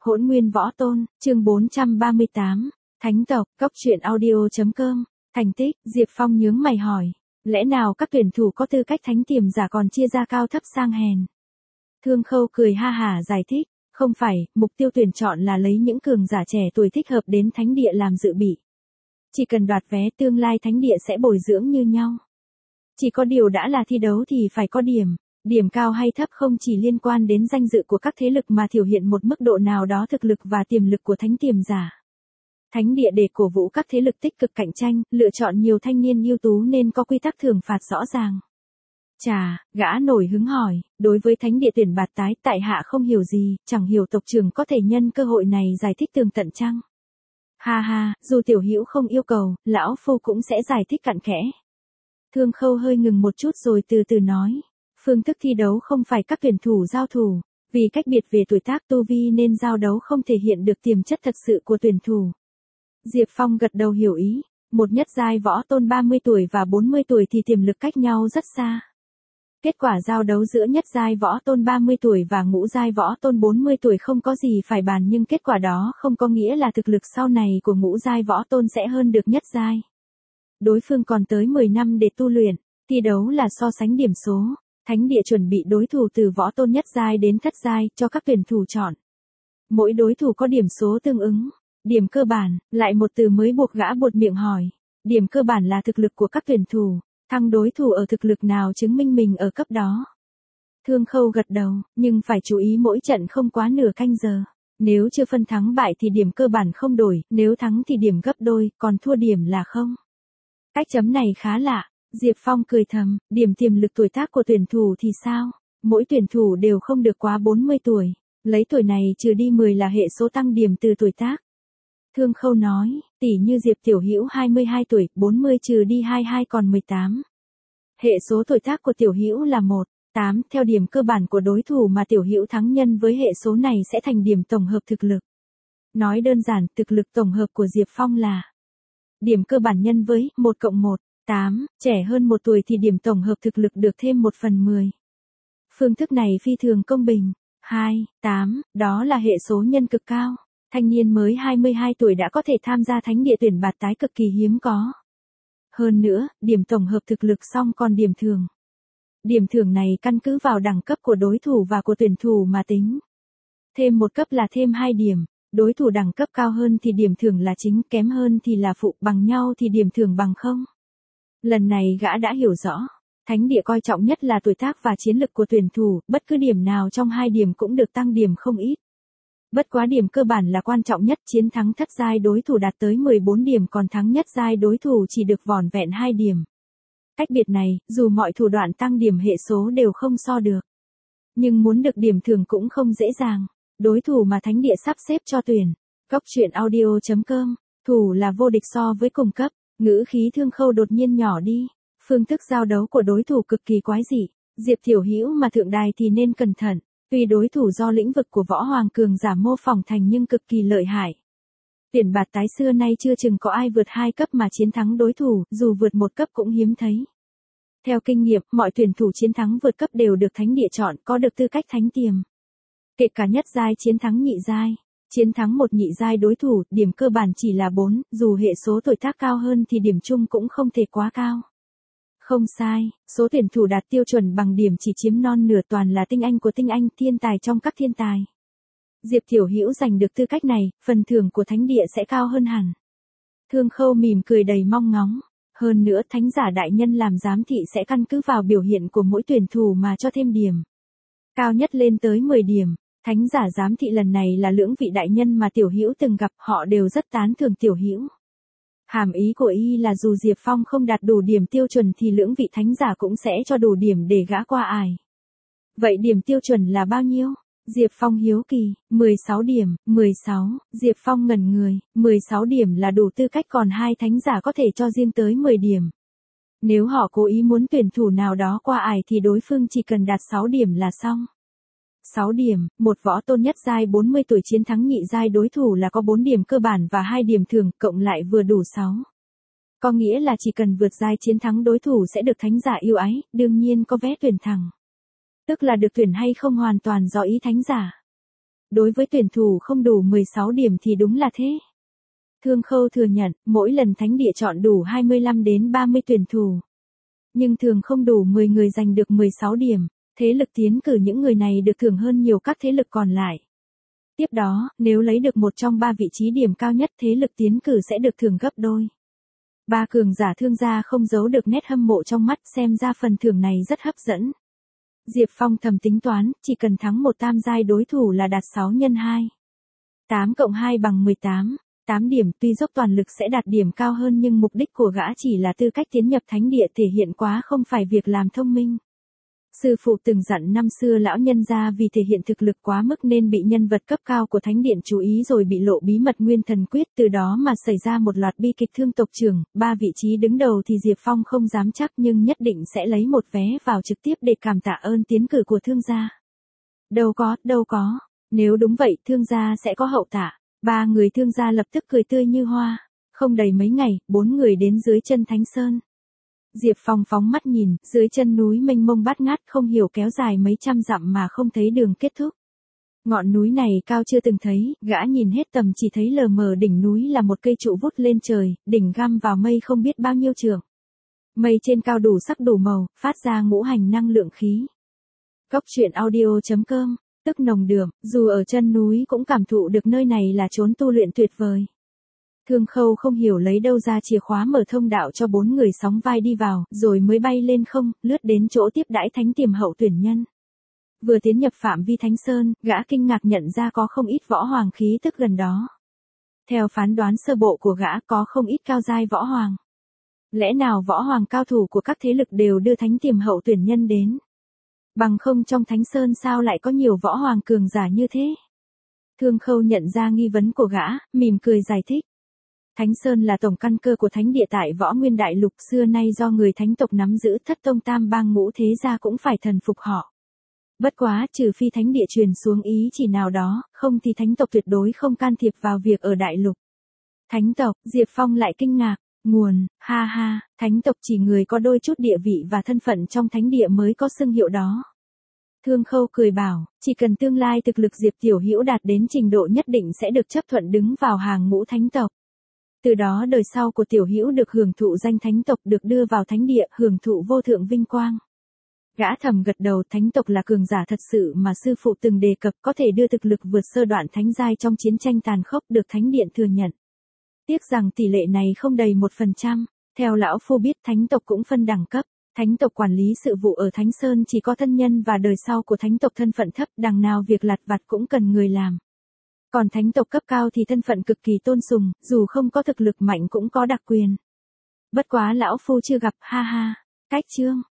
Hỗn Nguyên Võ Tôn, chương 438, Thánh tộc, Cốc truyện audio.com, thành tích, Diệp Phong nhướng mày hỏi, lẽ nào các tuyển thủ có tư cách thánh tiềm giả còn chia ra cao thấp sang hèn? Thương Khâu cười ha hả giải thích, không phải, mục tiêu tuyển chọn là lấy những cường giả trẻ tuổi thích hợp đến thánh địa làm dự bị. Chỉ cần đoạt vé tương lai thánh địa sẽ bồi dưỡng như nhau. Chỉ có điều đã là thi đấu thì phải có điểm. Điểm cao hay thấp không chỉ liên quan đến danh dự của các thế lực mà thể hiện một mức độ nào đó thực lực và tiềm lực của thánh tiềm giả. Thánh địa để cổ vũ các thế lực tích cực cạnh tranh, lựa chọn nhiều thanh niên ưu tú nên có quy tắc thưởng phạt rõ ràng. Chà, gã nổi hứng hỏi, đối với thánh địa tuyển bạt tái tại hạ không hiểu gì, chẳng hiểu tộc trưởng có thể nhân cơ hội này giải thích tường tận chăng? Ha ha, dù tiểu hữu không yêu cầu, lão phu cũng sẽ giải thích cặn kẽ. Thương Khâu hơi ngừng một chút rồi từ từ nói. Phương thức thi đấu không phải các tuyển thủ giao thủ, vì cách biệt về tuổi tác tu vi nên giao đấu không thể hiện được tiềm chất thật sự của tuyển thủ. Diệp Phong gật đầu hiểu ý, một nhất giai võ tôn 30 tuổi và 40 tuổi thì tiềm lực cách nhau rất xa. Kết quả giao đấu giữa nhất giai võ tôn 30 tuổi và ngũ giai võ tôn 40 tuổi không có gì phải bàn, nhưng kết quả đó không có nghĩa là thực lực sau này của ngũ giai võ tôn sẽ hơn được nhất giai. Đối phương còn tới 10 năm để tu luyện, thi đấu là so sánh điểm số. Thánh địa chuẩn bị đối thủ từ võ tôn nhất giai đến thất giai cho các tuyển thủ chọn. Mỗi đối thủ có điểm số tương ứng. Điểm cơ bản, lại một từ mới buộc gã buột miệng hỏi. Điểm cơ bản là thực lực của các tuyển thủ, thắng đối thủ ở thực lực nào chứng minh mình ở cấp đó. Thương Khâu gật đầu, nhưng phải chú ý mỗi trận không quá nửa canh giờ. Nếu chưa phân thắng bại thì điểm cơ bản không đổi, nếu thắng thì điểm gấp đôi, còn thua điểm là không. Cách chấm này khá lạ. Diệp Phong cười thầm, điểm tiềm lực tuổi tác của tuyển thủ thì sao? Mỗi tuyển thủ đều không được quá 40 tuổi. Lấy tuổi này trừ đi 10 là hệ số tăng điểm từ tuổi tác. Thương Khâu nói, tỉ như Diệp Tiểu Hữu 22 tuổi, 40 trừ đi 22 còn 18. Hệ số tuổi tác của Tiểu Hữu là 1, 8, theo điểm cơ bản của đối thủ mà Tiểu Hữu thắng nhân với hệ số này sẽ thành điểm tổng hợp thực lực. Nói đơn giản, thực lực tổng hợp của Diệp Phong là điểm cơ bản nhân với 1 cộng 1. 8, trẻ hơn 1 tuổi thì điểm tổng hợp thực lực được thêm 1/10. Phương thức này phi thường công bình. 2, 8, đó là hệ số nhân cực cao. Thanh niên mới 22 tuổi đã có thể tham gia thánh địa tuyển bạt tái cực kỳ hiếm có. Hơn nữa, điểm tổng hợp thực lực xong còn điểm thưởng. Điểm thưởng này căn cứ vào đẳng cấp của đối thủ và của tuyển thủ mà tính. Thêm một cấp là thêm 2 điểm. Đối thủ đẳng cấp cao hơn thì điểm thưởng là chính, kém hơn thì là phụ, bằng nhau thì điểm thưởng bằng không. Lần này gã đã hiểu rõ, thánh địa coi trọng nhất là tuổi tác và chiến lực của tuyển thủ, bất cứ điểm nào trong hai điểm cũng được tăng điểm không ít. Bất quá điểm cơ bản là quan trọng nhất, chiến thắng thất giai đối thủ đạt tới 14 điểm còn thắng nhất giai đối thủ chỉ được vỏn vẹn 2 điểm. Cách biệt này, dù mọi thủ đoạn tăng điểm hệ số đều không so được. Nhưng muốn được điểm thưởng cũng không dễ dàng. Đối thủ mà thánh địa sắp xếp cho tuyển, Cốc truyện audio.com, thủ là vô địch so với cùng cấp. Ngữ khí Thương Khâu đột nhiên nhỏ đi, phương thức giao đấu của đối thủ cực kỳ quái dị, Diệp Tiểu Hữu mà thượng đài thì nên cẩn thận, tuy đối thủ do lĩnh vực của võ hoàng cường giả mô phỏng thành nhưng cực kỳ lợi hại. Tuyển bạt tái xưa nay chưa chừng có ai vượt 2 cấp mà chiến thắng đối thủ, dù vượt 1 cấp cũng hiếm thấy. Theo kinh nghiệm, mọi tuyển thủ chiến thắng vượt cấp đều được thánh địa chọn, có được tư cách thánh tiềm. Kể cả nhất giai chiến thắng nhị giai. Chiến thắng một nhị giai đối thủ, điểm cơ bản chỉ là 4, dù hệ số tuổi tác cao hơn thì điểm chung cũng không thể quá cao. Không sai, số tuyển thủ đạt tiêu chuẩn bằng điểm chỉ chiếm non nửa, toàn là tinh anh của tinh anh, thiên tài trong các thiên tài. Diệp Tiểu Hữu giành được tư cách này, phần thưởng của thánh địa sẽ cao hơn hẳn. Thương Khâu mỉm cười đầy mong ngóng. Hơn nữa thánh giả đại nhân làm giám thị sẽ căn cứ vào biểu hiện của mỗi tuyển thủ mà cho thêm điểm. Cao nhất lên tới 10 điểm. Thánh giả giám thị lần này là lưỡng vị đại nhân mà Tiểu Hữu từng gặp, họ đều rất tán thưởng Tiểu Hữu. Hàm ý của y là dù Diệp Phong không đạt đủ điểm tiêu chuẩn thì lưỡng vị thánh giả cũng sẽ cho đủ điểm để gã qua ải. Vậy điểm tiêu chuẩn là bao nhiêu? Diệp Phong hiếu kỳ, 16 điểm, 16, Diệp Phong ngẩn người, 16 điểm là đủ tư cách còn hai thánh giả có thể cho riêng tới 10 điểm. Nếu họ cố ý muốn tuyển thủ nào đó qua ải thì đối phương chỉ cần đạt 6 điểm là xong. 6 điểm, một võ tôn nhất giai 40 tuổi chiến thắng nhị giai đối thủ là có 4 điểm cơ bản và 2 điểm thưởng, cộng lại vừa đủ 6. Có nghĩa là chỉ cần vượt giai chiến thắng đối thủ sẽ được thánh giả yêu ái, đương nhiên có vé tuyển thẳng. Tức là được tuyển hay không hoàn toàn do ý thánh giả. đối với tuyển thủ không đủ 16 điểm thì đúng là thế. Thương Khâu thừa nhận, mỗi lần thánh địa chọn đủ 25 đến 30 tuyển thủ. Nhưng thường không đủ 10 người giành được 16 điểm, thế lực tiến cử những người này được thưởng hơn nhiều các thế lực còn lại. Tiếp đó, nếu lấy được một trong 3 vị trí điểm cao nhất thế lực tiến cử sẽ được thưởng gấp đôi. Ba cường giả thương gia không giấu được nét hâm mộ trong mắt, xem ra phần thưởng này rất hấp dẫn. Diệp Phong thầm tính toán, chỉ cần thắng một tam giai đối thủ là đạt 6 x 2. 8 cộng 2 bằng 18. 8 điểm, tuy dốc toàn lực sẽ đạt điểm cao hơn nhưng mục đích của gã chỉ là tư cách tiến nhập thánh địa thể hiện quá không phải việc làm thông minh. Sư phụ từng dặn năm xưa lão nhân gia vì thể hiện thực lực quá mức nên bị nhân vật cấp cao của thánh điện chú ý rồi bị lộ bí mật nguyên thần quyết, từ đó mà xảy ra một loạt bi kịch thương tộc trưởng. 3 vị trí đứng đầu thì Diệp Phong không dám chắc nhưng nhất định sẽ lấy một vé vào trực tiếp để cảm tạ ơn tiến cử của thương gia. Đâu có, nếu đúng vậy thương gia sẽ có hậu tạ. 3 người thương gia lập tức cười tươi như hoa. Không đầy mấy ngày, 4 người đến dưới chân Thánh Sơn. Diệp Phong phóng mắt nhìn, dưới chân núi mênh mông bát ngát không hiểu kéo dài mấy trăm dặm mà không thấy đường kết thúc. Ngọn núi này cao chưa từng thấy, gã nhìn hết tầm chỉ thấy lờ mờ đỉnh núi là một cây trụ vút lên trời, đỉnh găm vào mây không biết bao nhiêu trượng. Mây trên cao đủ sắc đủ màu, phát ra ngũ hành năng lượng khí. Cốc truyện audio.com, tức nồng đượm, dù ở chân núi cũng cảm thụ được nơi này là chốn tu luyện tuyệt vời. Thương Khâu không hiểu lấy đâu ra chìa khóa mở thông đạo cho 4 người sóng vai đi vào, rồi mới bay lên không, lướt đến chỗ tiếp đãi thánh tiềm hậu tuyển nhân. Vừa tiến nhập phạm vi Thánh Sơn, gã kinh ngạc nhận ra có không ít võ hoàng khí tức gần đó. Theo phán đoán sơ bộ của gã có không ít cao giai võ hoàng. Lẽ nào võ hoàng cao thủ của các thế lực đều đưa thánh tiềm hậu tuyển nhân đến? Bằng không trong Thánh Sơn sao lại có nhiều võ hoàng cường giả như thế? Thương Khâu nhận ra nghi vấn của gã, mỉm cười giải thích. Thánh Sơn là tổng căn cơ của thánh địa tại Võ Nguyên Đại Lục, xưa nay do người thánh tộc nắm giữ, thất tông tam bang ngũ thế gia cũng phải thần phục họ. Bất quá, trừ phi thánh địa truyền xuống ý chỉ nào đó, không thì thánh tộc tuyệt đối không can thiệp vào việc ở Đại Lục. Thánh tộc, Diệp Phong lại kinh ngạc, nguồn, ha, thánh tộc chỉ người có đôi chút địa vị và thân phận trong thánh địa mới có xưng hiệu đó. Thương Khâu cười bảo, chỉ cần tương lai thực lực Diệp Tiểu Hữu đạt đến trình độ nhất định sẽ được chấp thuận đứng vào hàng ngũ thánh tộc. Từ đó đời sau của Tiểu Hữu được hưởng thụ danh thánh tộc, được đưa vào thánh địa, hưởng thụ vô thượng vinh quang. Gã thầm gật đầu, thánh tộc là cường giả thật sự mà sư phụ từng đề cập, có thể đưa thực lực vượt sơ đoạn thánh giai trong chiến tranh tàn khốc, được thánh điện thừa nhận. Tiếc rằng tỷ lệ này không đầy 1%, theo lão phu biết thánh tộc cũng phân đẳng cấp. Thánh tộc quản lý sự vụ ở Thánh Sơn chỉ có thân nhân và đời sau của thánh tộc thân phận thấp, đằng nào việc lặt vặt cũng cần người làm. Còn thánh tộc cấp cao thì thân phận cực kỳ tôn sùng, dù không có thực lực mạnh cũng có đặc quyền. Bất quá lão phu chưa gặp, ha. Cách chương